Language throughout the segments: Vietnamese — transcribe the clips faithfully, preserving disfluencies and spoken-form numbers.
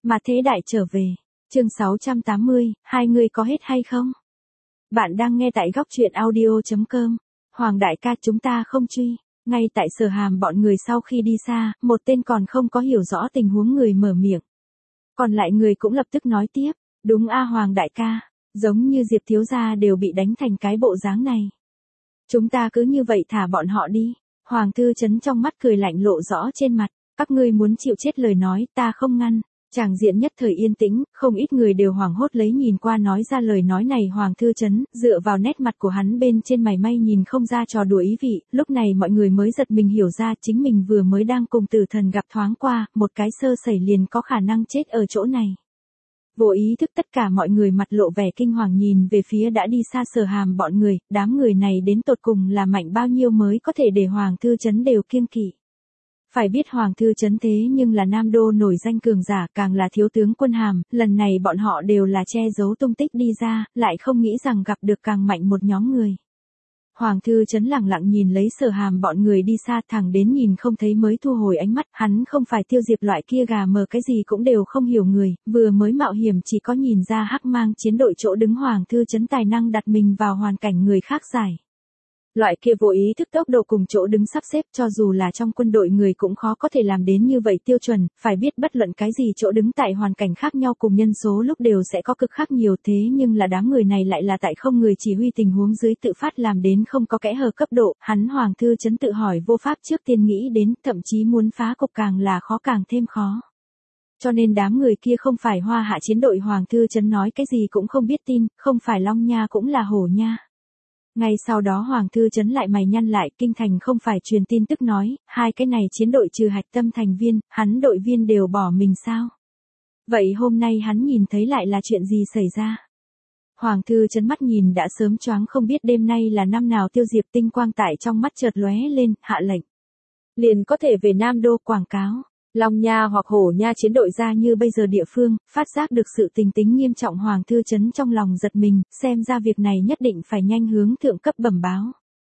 Mà thế đại trở về. Chương sáu trăm tám mươi, hai người có hết hay không? Bạn đang nghe tại góc truyện audio.com. Hoàng đại ca, chúng ta không truy. Ngay tại Sở Hàm bọn người sau khi đi xa, một tên còn không có hiểu rõ tình huống người mở miệng. Còn lại người cũng lập tức nói tiếp, đúng a Hoàng đại ca, giống như Diệp thiếu gia đều bị đánh thành cái bộ dáng này. Chúng ta cứ như vậy thả bọn họ đi. Hoàng Thư Chấn trong mắt cười lạnh lộ rõ trên mặt, các ngươi muốn chịu chết lời nói, ta không ngăn. Tràng diện nhất thời yên tĩnh, không ít người đều hoảng hốt lấy nhìn qua nói ra lời nói này. Hoàng Thư Chấn, dựa vào nét mặt của hắn bên trên mày may nhìn không ra trò đùa ý vị, lúc này mọi người mới giật mình hiểu ra chính mình vừa mới đang cùng Tử Thần gặp thoáng qua, một cái sơ sẩy liền có khả năng chết ở chỗ này. Vô ý thức tất cả mọi người mặt lộ vẻ kinh hoàng nhìn về phía đã đi xa Sở Hàm bọn người, đám người này đến tột cùng là mạnh bao nhiêu mới có thể để Hoàng Thư Chấn đều kiêng kỵ. Phải biết Hoàng Thư Chấn thế nhưng là Nam Đô nổi danh cường giả, càng là thiếu tướng quân hàm, lần này bọn họ đều là che giấu tung tích đi ra, lại không nghĩ rằng gặp được càng mạnh một nhóm người. Hoàng Thư Chấn lặng lặng nhìn lấy Sở Hàm bọn người đi xa, thẳng đến nhìn không thấy mới thu hồi ánh mắt. Hắn không phải Tiêu Diệp loại kia gà mờ cái gì cũng đều không hiểu người, vừa mới mạo hiểm chỉ có nhìn ra hắc mang chiến đội chỗ đứng Hoàng Thư Chấn tài năng đặt mình vào hoàn cảnh người khác giải. Loại kia vô ý thức tốc độ cùng chỗ đứng sắp xếp cho dù là trong quân đội người cũng khó có thể làm đến như vậy tiêu chuẩn, phải biết bất luận cái gì chỗ đứng tại hoàn cảnh khác nhau cùng nhân số lúc đều sẽ có cực khác nhiều, thế nhưng là đám người này lại là tại không người chỉ huy tình huống dưới tự phát làm đến không có kẽ hở cấp độ, hắn Hoàng Thư Chấn tự hỏi vô pháp trước tiên nghĩ đến, thậm chí muốn phá cục càng là khó càng thêm khó. Cho nên đám người kia không phải Hoa Hạ chiến đội. Hoàng Thư Chấn nói cái gì cũng không biết tin, không phải Long Nha cũng là Hổ Nha. Ngay sau đó Hoàng Thư Chấn lại mày nhăn lại, kinh thành không phải truyền tin tức nói, hai cái này chiến đội trừ hạch tâm thành viên, hắn đội viên đều bỏ mình sao? Vậy hôm nay hắn nhìn thấy lại là chuyện gì xảy ra? Hoàng Thư Chấn mắt nhìn đã sớm choáng, không biết đêm nay là năm nào. Tiêu Diệp tinh quang tại trong mắt chợt lóe lên, hạ lệnh. Liền có thể về Nam Đô quảng cáo. Long Nha hoặc Hổ Nha chiến đội ra như bây giờ địa phương, phát giác được sự tình tính nghiêm trọng. Hoàng Thư Chấn trong lòng giật mình, xem ra việc này nhất định phải nhanh hướng thượng cấp bẩm báo.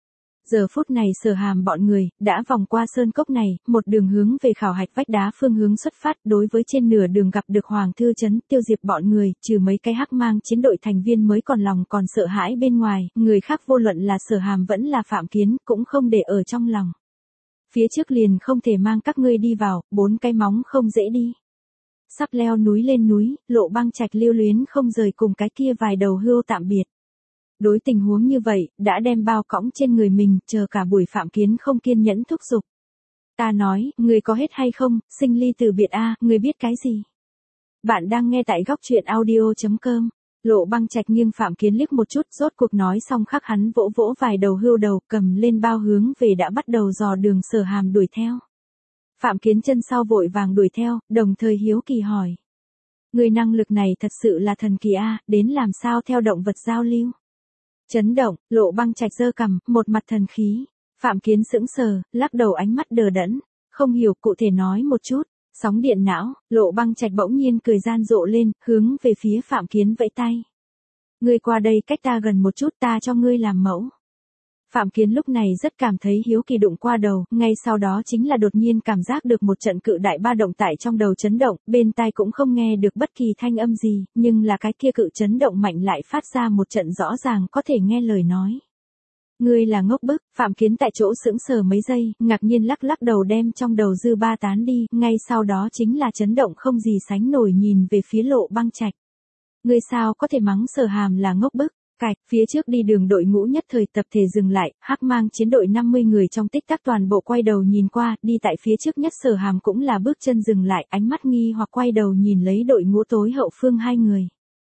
Giờ phút này Sở Hàm bọn người, đã vòng qua sơn cốc này, một đường hướng về khảo hạch vách đá phương hướng xuất phát. Đối với trên nửa đường gặp được Hoàng Thư Chấn, Tiêu Diệp bọn người, trừ mấy cái hắc mang chiến đội thành viên mới còn lòng còn sợ hãi bên ngoài, người khác vô luận là Sở Hàm vẫn là Phạm Kiến, cũng không để ở trong lòng. Phía trước liền không thể mang các ngươi đi vào, bốn cái móng không dễ đi. Sắp leo núi lên núi, Lộ Băng Trạch lưu luyến không rời cùng cái kia vài đầu hươu tạm biệt. Đối tình huống như vậy, đã đem bao cõng trên người mình, chờ cả buổi Phạm Kiến không kiên nhẫn thúc giục. Ta nói, người có hết hay không, sinh ly từ biệt a, à, người biết cái gì? Bạn đang nghe tại góc truyện audio.com. Lộ Băng Trạch nghiêng Phạm Kiến liếc một chút, rốt cuộc nói xong khắc hắn vỗ vỗ vài đầu hươu đầu, cầm lên bao hướng về đã bắt đầu dò đường Sở Hàm đuổi theo. Phạm Kiến chân sau vội vàng đuổi theo, đồng thời hiếu kỳ hỏi. Người năng lực này thật sự là thần kỳ a, đến làm sao theo động vật giao lưu? Chấn động, Lộ Băng Trạch giơ cằm, một mặt thần khí. Phạm Kiến sững sờ, lắc đầu ánh mắt đờ đẫn, không hiểu, cụ thể nói một chút. Sóng điện não, Lộ Băng Trạch bỗng nhiên cười gian rộ lên, hướng về phía Phạm Kiến vẫy tay. Ngươi qua đây cách ta gần một chút, ta cho ngươi làm mẫu. Phạm Kiến lúc này rất cảm thấy hiếu kỳ, đụng qua đầu, ngay sau đó chính là đột nhiên cảm giác được một trận cự đại ba động tại trong đầu chấn động, bên tai cũng không nghe được bất kỳ thanh âm gì, nhưng là cái kia cự chấn động mạnh lại phát ra một trận rõ ràng có thể nghe lời nói. Ngươi là ngốc bức. Phạm Kiến tại chỗ sững sờ mấy giây, ngạc nhiên lắc lắc đầu đem trong đầu dư ba tán đi, ngay sau đó chính là chấn động không gì sánh nổi nhìn về phía Lộ Băng Trạch. Ngươi sao có thể mắng Sở Hàm là ngốc bức? Cạch, phía trước đi đường đội ngũ nhất thời tập thể dừng lại, hắc mang chiến đội năm mươi người trong tích tắc toàn bộ quay đầu nhìn qua, đi tại phía trước nhất Sở Hàm cũng là bước chân dừng lại, ánh mắt nghi hoặc quay đầu nhìn lấy đội ngũ tối hậu phương hai người.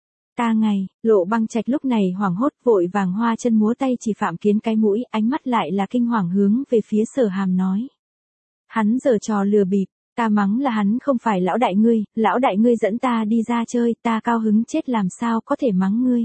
Ta ngày, Lộ Băng Trạch lúc này hoảng hốt vội vàng hoa chân múa tay chỉ Phạm Kiến cái mũi, ánh mắt lại là kinh hoàng hướng về phía Sở Hàm nói. Hắn giở trò lừa bịp, ta mắng là hắn không phải lão đại ngươi, lão đại ngươi dẫn ta đi ra chơi, ta cao hứng chết làm sao có thể mắng ngươi.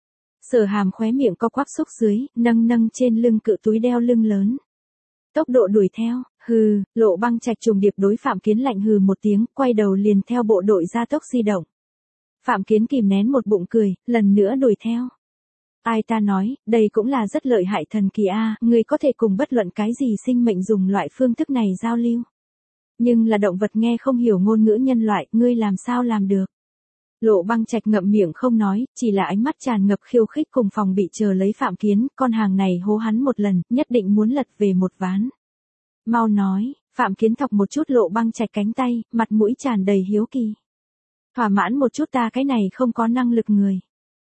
Sở Hàm khóe miệng co quắp xúc dưới, nâng nâng trên lưng cự túi đeo lưng lớn. Tốc độ đuổi theo, hừ, Lộ Băng Trạch trùng điệp đối Phạm Kiến lạnh hừ một tiếng, quay đầu liền theo bộ đội gia tốc di động. Phạm Kiến kìm nén một bụng cười, lần nữa đuổi theo. Ai ta nói, đây cũng là rất lợi hại thần kỳ a, người có thể cùng bất luận cái gì sinh mệnh dùng loại phương thức này giao lưu. Nhưng là động vật nghe không hiểu ngôn ngữ nhân loại, ngươi làm sao làm được. Lộ Băng Trạch ngậm miệng không nói, chỉ là ánh mắt tràn ngập khiêu khích cùng phòng bị chờ lấy Phạm Kiến, con hàng này hố hắn một lần, nhất định muốn lật về một ván. Mau nói, Phạm Kiến thọc một chút Lộ Băng Trạch cánh tay, mặt mũi tràn đầy hiếu kỳ. Thỏa mãn một chút ta cái này không có năng lực người.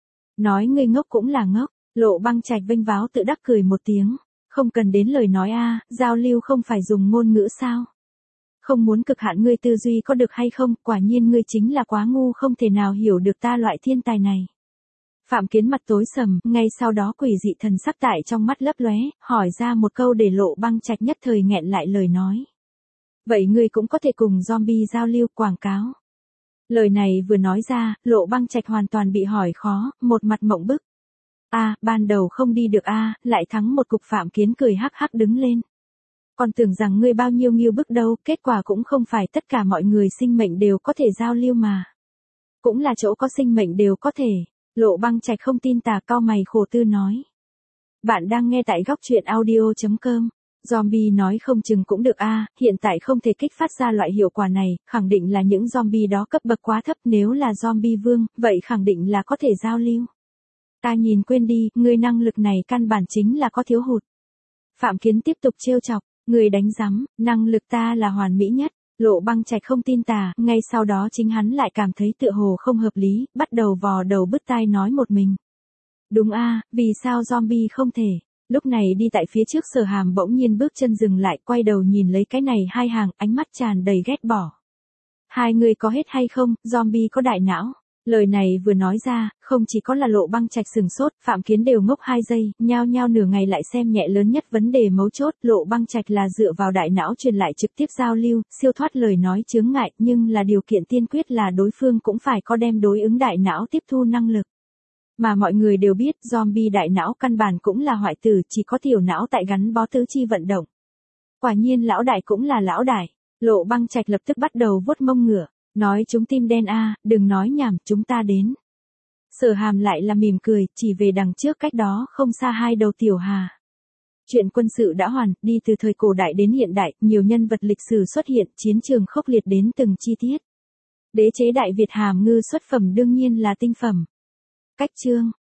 Nói ngươi ngốc cũng là ngốc, Lộ Băng Trạch vênh váo tự đắc cười một tiếng, không cần đến lời nói a, giao lưu không phải dùng ngôn ngữ sao? Không muốn cực hạn ngươi tư duy có được hay không, quả nhiên ngươi chính là quá ngu không thể nào hiểu được ta loại thiên tài này. Phạm Kiến mặt tối sầm, ngay sau đó quỷ dị thần sắc tại trong mắt lấp lóe, hỏi ra một câu để Lộ Băng Trạch nhất thời nghẹn lại lời nói. Vậy ngươi cũng có thể cùng zombie giao lưu quảng cáo. Lời này vừa nói ra, Lộ Băng Trạch hoàn toàn bị hỏi khó, một mặt mộng bức. A, ban đầu không đi được a, lại thắng một cục. Phạm Kiến cười hắc hắc đứng lên. Còn tưởng rằng ngươi bao nhiêu nghiêu bức đâu, kết quả cũng không phải tất cả mọi người sinh mệnh đều có thể giao lưu mà. Cũng là chỗ có sinh mệnh đều có thể. Lộ Băng Trạch không tin tà, cau mày khổ tư nói. Bạn đang nghe tại góc truyện audio chấm com. Zombie nói không chừng cũng được a, hiện tại không thể kích phát ra loại hiệu quả này, khẳng định là những zombie đó cấp bậc quá thấp, nếu là zombie vương, vậy khẳng định là có thể giao lưu. Ta nhìn quên đi, ngươi năng lực này căn bản chính là có thiếu hụt. Phạm Kiến tiếp tục trêu chọc, ngươi đánh rắm, năng lực ta là hoàn mỹ nhất. Lộ Băng Trạch không tin tà, ngay sau đó chính hắn lại cảm thấy tựa hồ không hợp lý, bắt đầu vò đầu bứt tai nói một mình. Đúng a, vì sao zombie không thể? Lúc này đi tại phía trước Sở Hàm bỗng nhiên bước chân dừng lại, quay đầu nhìn lấy cái này hai hàng, ánh mắt tràn đầy ghét bỏ. Hai người có hết hay không, zombie có đại não. Lời này vừa nói ra, không chỉ có là Lộ Băng Trạch sừng sốt, Phạm Kiến đều ngốc hai giây, nhao nhao nửa ngày lại xem nhẹ lớn nhất vấn đề mấu chốt. Lộ Băng Trạch là dựa vào đại não truyền lại trực tiếp giao lưu, siêu thoát lời nói chướng ngại, nhưng là điều kiện tiên quyết là đối phương cũng phải có đem đối ứng đại não tiếp thu năng lực. Mà mọi người đều biết, zombie đại não căn bản cũng là hoại tử, chỉ có tiểu não tại gắn bó tứ chi vận động. Quả nhiên lão đại cũng là lão đại. Lộ Băng Trạch lập tức bắt đầu vuốt mông ngựa, nói chúng tim đen a, đừng nói nhảm, chúng ta đến. Sở Hàm lại là mỉm cười, chỉ về đằng trước cách đó không xa hai đầu tiểu hà. Chuyện quân sự đã hoàn, đi từ thời cổ đại đến hiện đại, nhiều nhân vật lịch sử xuất hiện, chiến trường khốc liệt đến từng chi tiết. Đế chế Đại Việt hàm ngư xuất phẩm đương nhiên là tinh phẩm. Cách chương